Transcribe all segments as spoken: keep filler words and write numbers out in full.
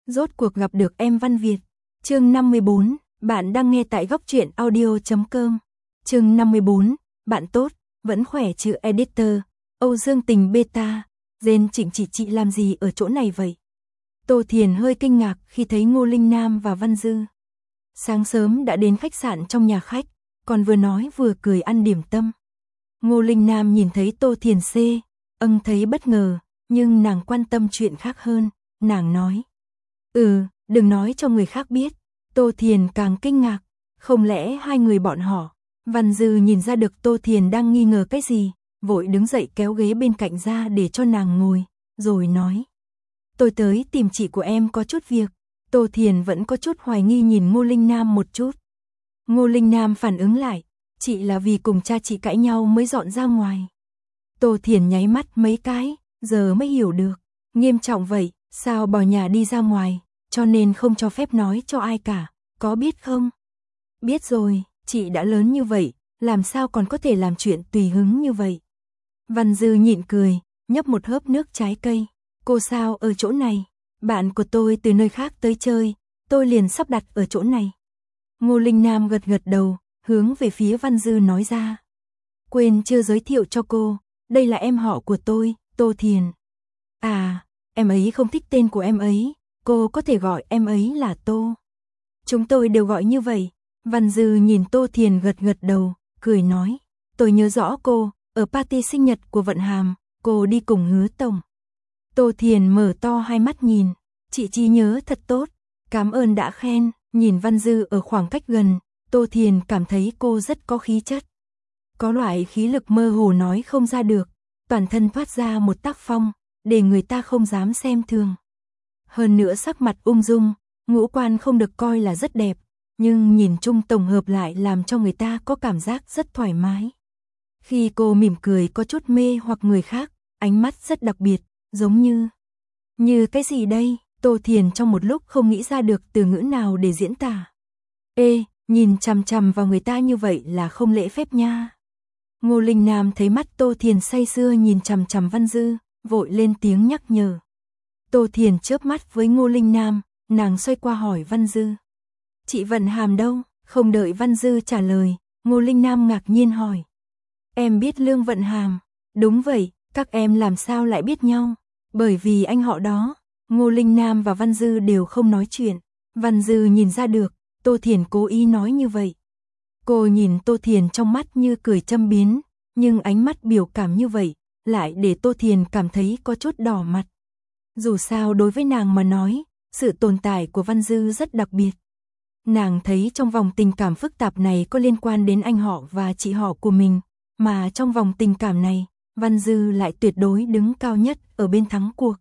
rốt cuộc gặp được em Văn Việt. Chương năm mươi bốn, bạn đang nghe tại góc truyện audio chấm com. Chương năm mươi bốn, bạn tốt, vẫn khỏe chứ editor, Âu Dương Tình beta, Dên Trịnh chị chị làm gì ở chỗ này vậy? Tô Thiền hơi kinh ngạc khi thấy Ngô Linh Nam và Văn Dư. Sáng sớm đã đến khách sạn trong nhà khách, còn vừa nói vừa cười ăn điểm tâm. Ngô Linh Nam nhìn thấy Tô Thiền xê, âng thấy bất ngờ, nhưng nàng quan tâm chuyện khác hơn, nàng nói. Ừ, đừng nói cho người khác biết. Tô Thiền càng kinh ngạc, không lẽ hai người bọn họ. Văn Dư nhìn ra được Tô Thiền đang nghi ngờ cái gì, vội đứng dậy kéo ghế bên cạnh ra để cho nàng ngồi, rồi nói. Tôi tới tìm chị của em có chút việc. Tô Thiền vẫn có chút hoài nghi nhìn Ngô Linh Nam một chút. Ngô Linh Nam phản ứng lại, chị là vì cùng cha chị cãi nhau mới dọn ra ngoài. Tô Thiền nháy mắt mấy cái, giờ mới hiểu được. Nghiêm trọng vậy, sao bỏ nhà đi ra ngoài, cho nên không cho phép nói cho ai cả, có biết không? Biết rồi, chị đã lớn như vậy, làm sao còn có thể làm chuyện tùy hứng như vậy? Văn Dư nhịn cười, nhấp một hớp nước trái cây. Cô sao ở chỗ này? Bạn của tôi từ nơi khác tới chơi, tôi liền sắp đặt ở chỗ này. Ngô Linh Nam gật gật đầu, hướng về phía Văn Dư nói ra. Quên chưa giới thiệu cho cô, đây là em họ của tôi, Tô Thiền. À, em ấy không thích tên của em ấy, cô có thể gọi em ấy là Tô. Chúng tôi đều gọi như vậy. Văn Dư nhìn Tô Thiền gật gật đầu, cười nói. Tôi nhớ rõ cô, ở party sinh nhật của Vận Hàm, cô đi cùng Hứa Tổng. Tô Thiền mở to hai mắt nhìn, chị trí nhớ thật tốt, cảm ơn đã khen. Nhìn Văn Dư ở khoảng cách gần, Tô Thiền cảm thấy cô rất có khí chất. Có loại khí lực mơ hồ nói không ra được, toàn thân thoát ra một tác phong, để người ta không dám xem thường. Hơn nữa sắc mặt ung dung, ngũ quan không được coi là rất đẹp, nhưng nhìn chung tổng hợp lại làm cho người ta có cảm giác rất thoải mái. Khi cô mỉm cười có chút mê hoặc người khác, ánh mắt rất đặc biệt, giống như... Như cái gì đây? Tô Thiền trong một lúc không nghĩ ra được từ ngữ nào để diễn tả. Ê, nhìn chằm chằm vào người ta như vậy là không lễ phép nha. Ngô Linh Nam thấy mắt Tô Thiền say sưa nhìn chằm chằm Văn Dư, vội lên tiếng nhắc nhở. Tô Thiền chớp mắt với Ngô Linh Nam, nàng xoay qua hỏi Văn Dư. Chị Vận Hàm đâu? Không đợi Văn Dư trả lời, Ngô Linh Nam ngạc nhiên hỏi. Em biết Lương Vận Hàm? Đúng vậy, các em làm sao lại biết nhau? Bởi vì anh họ đó. Ngô Linh Nam và Văn Dư đều không nói chuyện. Văn Dư nhìn ra được, Tô Thiền cố ý nói như vậy. Cô nhìn Tô Thiền trong mắt như cười châm biếm, nhưng ánh mắt biểu cảm như vậy, lại để Tô Thiền cảm thấy có chút đỏ mặt. Dù sao đối với nàng mà nói, sự tồn tại của Văn Dư rất đặc biệt. Nàng thấy trong vòng tình cảm phức tạp này có liên quan đến anh họ và chị họ của mình, mà trong vòng tình cảm này, Văn Dư lại tuyệt đối đứng cao nhất ở bên thắng cuộc.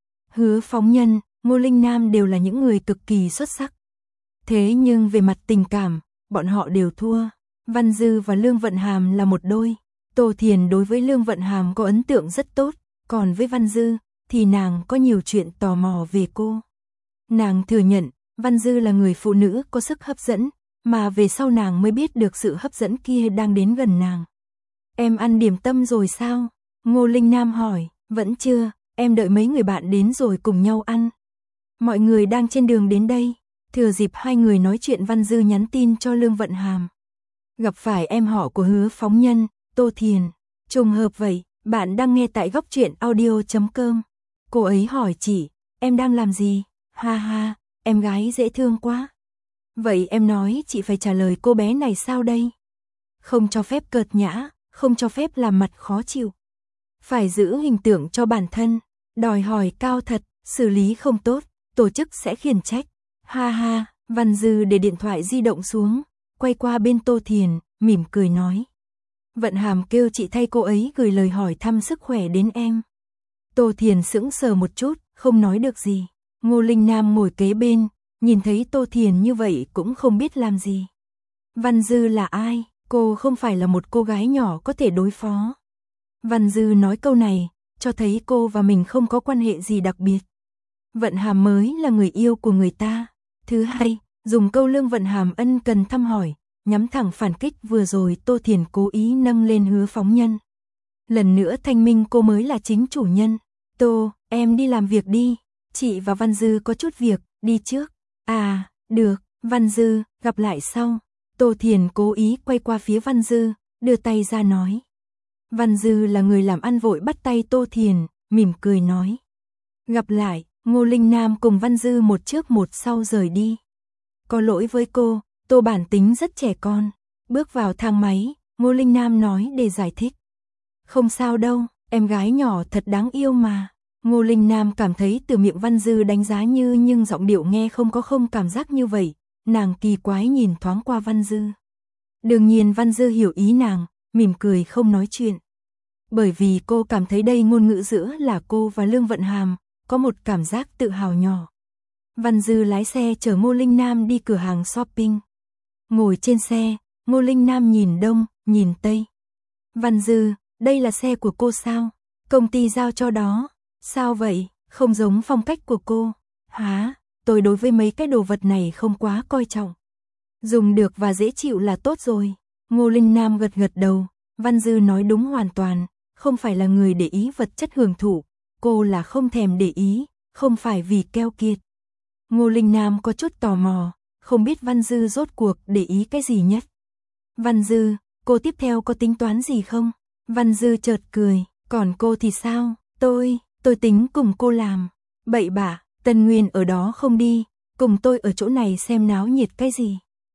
Hứa Phóng Nhân, Ngô Linh Nam đều là những người cực kỳ xuất sắc. Thế nhưng về mặt tình cảm, bọn họ đều thua. Văn Dư và Lương Vận Hàm là một đôi. Tô Thiền đối với Lương Vận Hàm có ấn tượng rất tốt, còn với Văn Dư thì nàng có nhiều chuyện tò mò về cô. Nàng thừa nhận, Văn Dư là người phụ nữ có sức hấp dẫn, mà về sau nàng mới biết được sự hấp dẫn kia đang đến gần nàng. Em ăn điểm tâm rồi sao? Ngô Linh Nam hỏi. Vẫn chưa, em đợi mấy người bạn đến rồi cùng nhau ăn. Mọi người đang trên đường đến đây. Thừa dịp hai người nói chuyện, Văn Dư nhắn tin cho Lương Vận Hàm. Gặp phải em họ của Hứa Phóng Nhân, Tô Thiền. Trùng hợp vậy, bạn đang nghe tại góc truyện audio chấm com. Cô ấy hỏi chị, em đang làm gì? Ha ha, em gái dễ thương quá. Vậy em nói chị phải trả lời cô bé này sao đây? Không cho phép cợt nhã, không cho phép làm mặt khó chịu. Phải giữ hình tượng cho bản thân, đòi hỏi cao thật, xử lý không tốt, tổ chức sẽ khiển trách. Ha ha, Văn Dư để điện thoại di động xuống, quay qua bên Tô Thiền, mỉm cười nói. Vận Hàm kêu chị thay cô ấy gửi lời hỏi thăm sức khỏe đến em. Tô Thiền sững sờ một chút, không nói được gì. Ngô Linh Nam ngồi kế bên, nhìn thấy Tô Thiền như vậy cũng không biết làm gì. Văn Dư là ai? Cô không phải là một cô gái nhỏ có thể đối phó. Văn Dư nói câu này, cho thấy cô và mình không có quan hệ gì đặc biệt. Vận Hàm mới là người yêu của người ta. Thứ hai, dùng câu Lương Vận Hàm ân cần thăm hỏi, nhắm thẳng phản kích vừa rồi Tô Thiền cố ý nâng lên Hứa Phóng Nhân. Lần nữa thanh minh cô mới là chính chủ nhân. Tô, em đi làm việc đi, chị và Văn Dư có chút việc, đi trước. À, được, Văn Dư, gặp lại sau. Tô Thiền cố ý quay qua phía Văn Dư, đưa tay ra nói. Văn Dư là người làm ăn vội bắt tay Tô Thiền, mỉm cười nói. Gặp lại, Ngô Linh Nam cùng Văn Dư một trước một sau rời đi. Có lỗi với cô, Tô bản tính rất trẻ con. Bước vào thang máy, Ngô Linh Nam nói để giải thích. Không sao đâu, em gái nhỏ thật đáng yêu mà. Ngô Linh Nam cảm thấy từ miệng Văn Dư đánh giá như nhưng giọng điệu nghe không có không cảm giác như vậy. Nàng kỳ quái nhìn thoáng qua Văn Dư. Đương nhiên Văn Dư hiểu ý nàng, mỉm cười không nói chuyện. Bởi vì cô cảm thấy đây ngôn ngữ giữa là cô và Lương Vận Hàm, có một cảm giác tự hào nhỏ. Văn Dư lái xe chở Ngô Linh Nam đi cửa hàng shopping. Ngồi trên xe, Ngô Linh Nam nhìn đông, nhìn tây. Văn Dư, đây là xe của cô sao? Công ty giao cho đó. Sao vậy? Không giống phong cách của cô. Hả? Tôi đối với mấy cái đồ vật này không quá coi trọng. Dùng được và dễ chịu là tốt rồi. Ngô Linh Nam gật gật đầu. Văn Dư nói đúng hoàn toàn. Không phải là người để ý vật chất hưởng thụ. Cô là không thèm để ý. Không phải vì keo kiệt. Ngô Linh Nam có chút tò mò. Không biết Văn Dư rốt cuộc để ý cái gì nhất. Văn Dư, cô tiếp theo có tính toán gì không? Văn Dư chợt cười. Còn cô thì sao? Tôi, tôi tính cùng cô làm. Bậy bạ, Tân Nguyên ở đó không đi. Cùng tôi ở chỗ này xem náo nhiệt cái gì.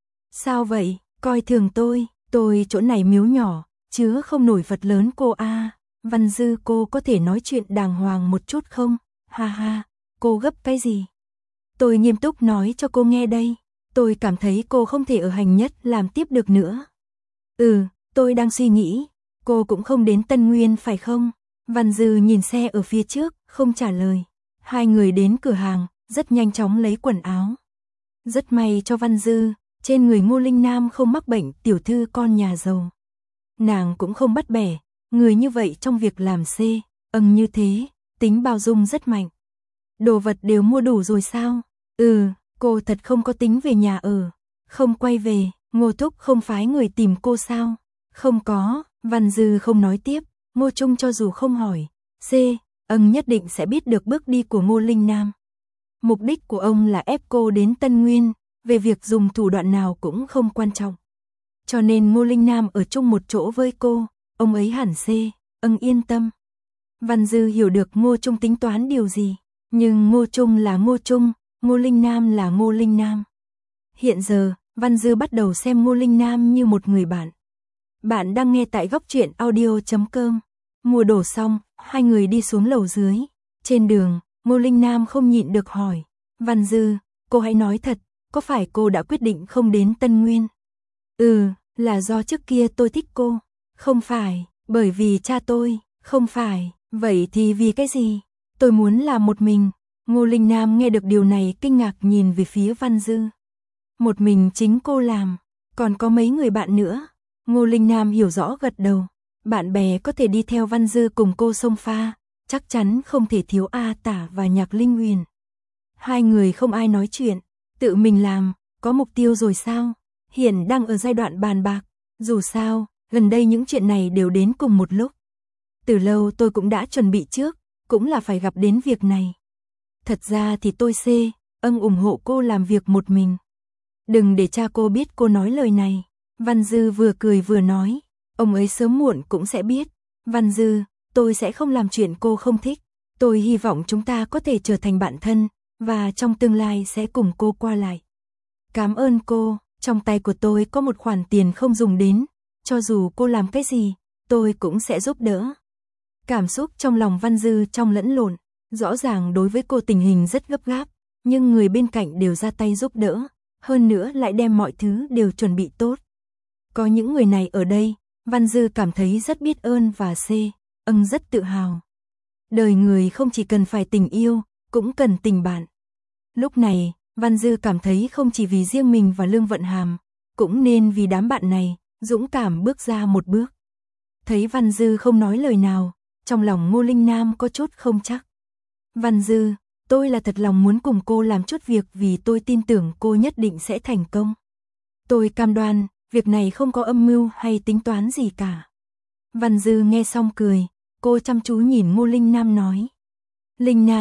Sao vậy? Coi thường tôi. Tôi chỗ này miếu nhỏ, chứa không nổi vật lớn cô a. À. Văn Dư, cô có thể nói chuyện đàng hoàng một chút không? Ha ha, cô gấp cái gì? Tôi nghiêm túc nói cho cô nghe đây. Tôi cảm thấy cô không thể ở hành nhất làm tiếp được nữa. Ừ, tôi đang suy nghĩ. Cô cũng không đến Tân Nguyên phải không? Văn Dư nhìn xe ở phía trước, không trả lời. Hai người đến cửa hàng, rất nhanh chóng lấy quần áo. Rất may cho Văn Dư, trên người Ngô Linh Nam không mắc bệnh tiểu thư con nhà giàu. Nàng cũng không bắt bẻ, người như vậy trong việc làm xê, âng như thế, tính bao dung rất mạnh. Đồ vật đều mua đủ rồi sao? Ừ, cô thật không có tính về nhà ở. Không quay về, Ngô Thúc không phái người tìm cô sao? Không có, Văn Dư không nói tiếp. Ngô Trung cho dù không hỏi, C, âng nhất định sẽ biết được bước đi của Ngô Linh Nam. Mục đích của ông là ép cô đến Tân Nguyên, về việc dùng thủ đoạn nào cũng không quan trọng. Cho nên Ngô Linh Nam ở chung một chỗ với cô, ông ấy hẳn C, âng yên tâm. Văn Dư hiểu được Ngô Trung tính toán điều gì, nhưng Ngô Trung là Ngô Trung, Ngô Linh Nam là Ngô Linh Nam. Hiện giờ, Văn Dư bắt đầu xem Ngô Linh Nam như một người bạn. Bạn đang nghe tại góc truyện audio chấm com. Mua đồ xong, hai người đi xuống lầu dưới. Trên đường, Ngô Linh Nam không nhịn được hỏi. Văn Dư, cô hãy nói thật, có phải cô đã quyết định không đến Tân Nguyên? Ừ, là do trước kia tôi thích cô. Không phải, bởi vì cha tôi. Không phải, vậy thì vì cái gì? Tôi muốn là một mình. Ngô Linh Nam nghe được điều này kinh ngạc nhìn về phía Văn Dư. Một mình chính cô làm, còn có mấy người bạn nữa. Ngô Linh Nam hiểu rõ gật đầu. Bạn bè có thể đi theo Văn Dư cùng cô xông pha, chắc chắn không thể thiếu A Tả và Nhạc Linh Huyền. Hai người không ai nói chuyện, tự mình làm, có mục tiêu rồi sao? Hiện đang ở giai đoạn bàn bạc, dù sao, gần đây những chuyện này đều đến cùng một lúc. Từ lâu tôi cũng đã chuẩn bị trước, cũng là phải gặp đến việc này. Thật ra thì tôi C, âng ủng hộ cô làm việc một mình. Đừng để cha cô biết cô nói lời này. Văn Dư vừa cười vừa nói, ông ấy sớm muộn cũng sẽ biết. Văn Dư, tôi sẽ không làm chuyện cô không thích. Tôi hy vọng chúng ta có thể trở thành bạn thân, và trong tương lai sẽ cùng cô qua lại. Cảm ơn cô, trong tay của tôi có một khoản tiền không dùng đến, cho dù cô làm cái gì, tôi cũng sẽ giúp đỡ. Cảm xúc trong lòng Văn Dư trong lẫn lộn, rõ ràng đối với cô tình hình rất gấp gáp, nhưng người bên cạnh đều ra tay giúp đỡ, hơn nữa lại đem mọi thứ đều chuẩn bị tốt. Có những người này ở đây, Văn Dư cảm thấy rất biết ơn và C, âng rất tự hào. Đời người không chỉ cần phải tình yêu, cũng cần tình bạn. Lúc này, Văn Dư cảm thấy không chỉ vì riêng mình và Lương Vận Hàm, cũng nên vì đám bạn này, dũng cảm bước ra một bước. Thấy Văn Dư không nói lời nào, trong lòng Ngô Linh Nam có chút không chắc. Văn Dư, tôi là thật lòng muốn cùng cô làm chút việc vì tôi tin tưởng cô nhất định sẽ thành công. Tôi cam đoan, việc này không có âm mưu hay tính toán gì cả. Văn Dư nghe xong cười, cô chăm chú nhìn Ngô Linh Nam nói. Linh Nam,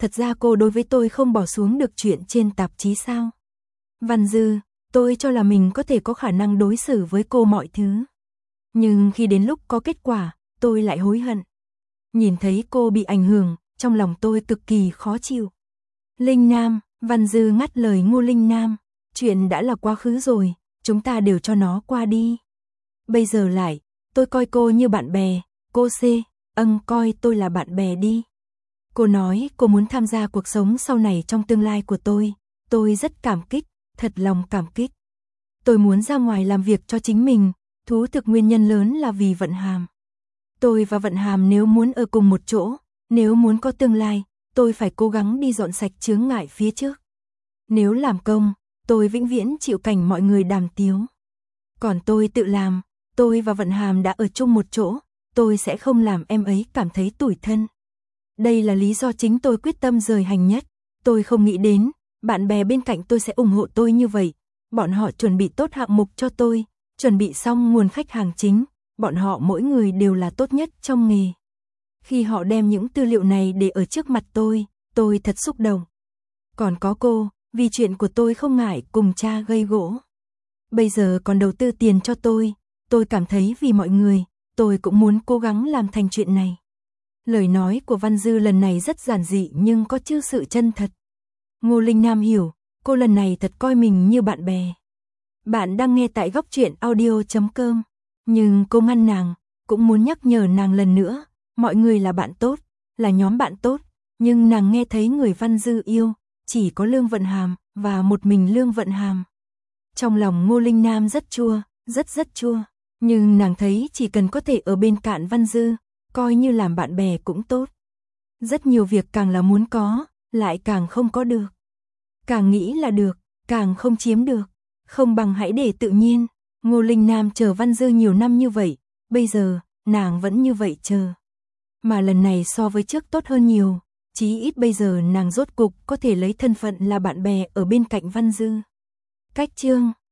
thật ra cô đối với tôi không bỏ xuống được chuyện trên tạp chí sao? Văn Dư, tôi cho là mình có thể có khả năng đối xử với cô mọi thứ. Nhưng khi đến lúc có kết quả, tôi lại hối hận. Nhìn thấy cô bị ảnh hưởng, trong lòng tôi cực kỳ khó chịu. Linh Nam, Văn Dư ngắt lời Ngô Linh Nam, chuyện đã là quá khứ rồi, chúng ta đều cho nó qua đi. Bây giờ lại, tôi coi cô như bạn bè, cô C, âng coi tôi là bạn bè đi. Cô nói cô muốn tham gia cuộc sống sau này trong tương lai của tôi, tôi rất cảm kích, thật lòng cảm kích. Tôi muốn ra ngoài làm việc cho chính mình, thú thực nguyên nhân lớn là vì Vận Hàm. Tôi và Vận Hàm nếu muốn ở cùng một chỗ, nếu muốn có tương lai, tôi phải cố gắng đi dọn sạch chướng ngại phía trước. Nếu làm công, tôi vĩnh viễn chịu cảnh mọi người đàm tiếu. Còn tôi tự làm, tôi và Vận Hàm đã ở chung một chỗ, tôi sẽ không làm em ấy cảm thấy tủi thân. Đây là lý do chính tôi quyết tâm rời hành nhất. Tôi không nghĩ đến, bạn bè bên cạnh tôi sẽ ủng hộ tôi như vậy. Bọn họ chuẩn bị tốt hạng mục cho tôi, chuẩn bị xong nguồn khách hàng chính. Bọn họ mỗi người đều là tốt nhất trong nghề. Khi họ đem những tư liệu này để ở trước mặt tôi, tôi thật xúc động. Còn có cô, vì chuyện của tôi không ngại cùng cha gây gỗ. Bây giờ còn đầu tư tiền cho tôi, tôi cảm thấy vì mọi người, tôi cũng muốn cố gắng làm thành chuyện này. Lời nói của Văn Dư lần này rất giản dị nhưng có chứa sự chân thật. Ngô Linh Nam hiểu, cô lần này thật coi mình như bạn bè. Bạn đang nghe tại góc truyện audio chấm com. Nhưng cô ngăn nàng, cũng muốn nhắc nhở nàng lần nữa, mọi người là bạn tốt, là nhóm bạn tốt, nhưng nàng nghe thấy người Văn Dư yêu, chỉ có Lương Vận Hàm, và một mình Lương Vận Hàm. Trong lòng Ngô Linh Nam rất chua, rất rất chua, nhưng nàng thấy chỉ cần có thể ở bên cạnh Văn Dư, coi như làm bạn bè cũng tốt. Rất nhiều việc càng là muốn có, lại càng không có được. Càng nghĩ là được, càng không chiếm được, không bằng hãy để tự nhiên. Ngô Linh Nam chờ Văn Dư nhiều năm như vậy, bây giờ, nàng vẫn như vậy chờ. Mà lần này so với trước tốt hơn nhiều, chí ít bây giờ nàng rốt cục có thể lấy thân phận là bạn bè ở bên cạnh Văn Dư. Cách chương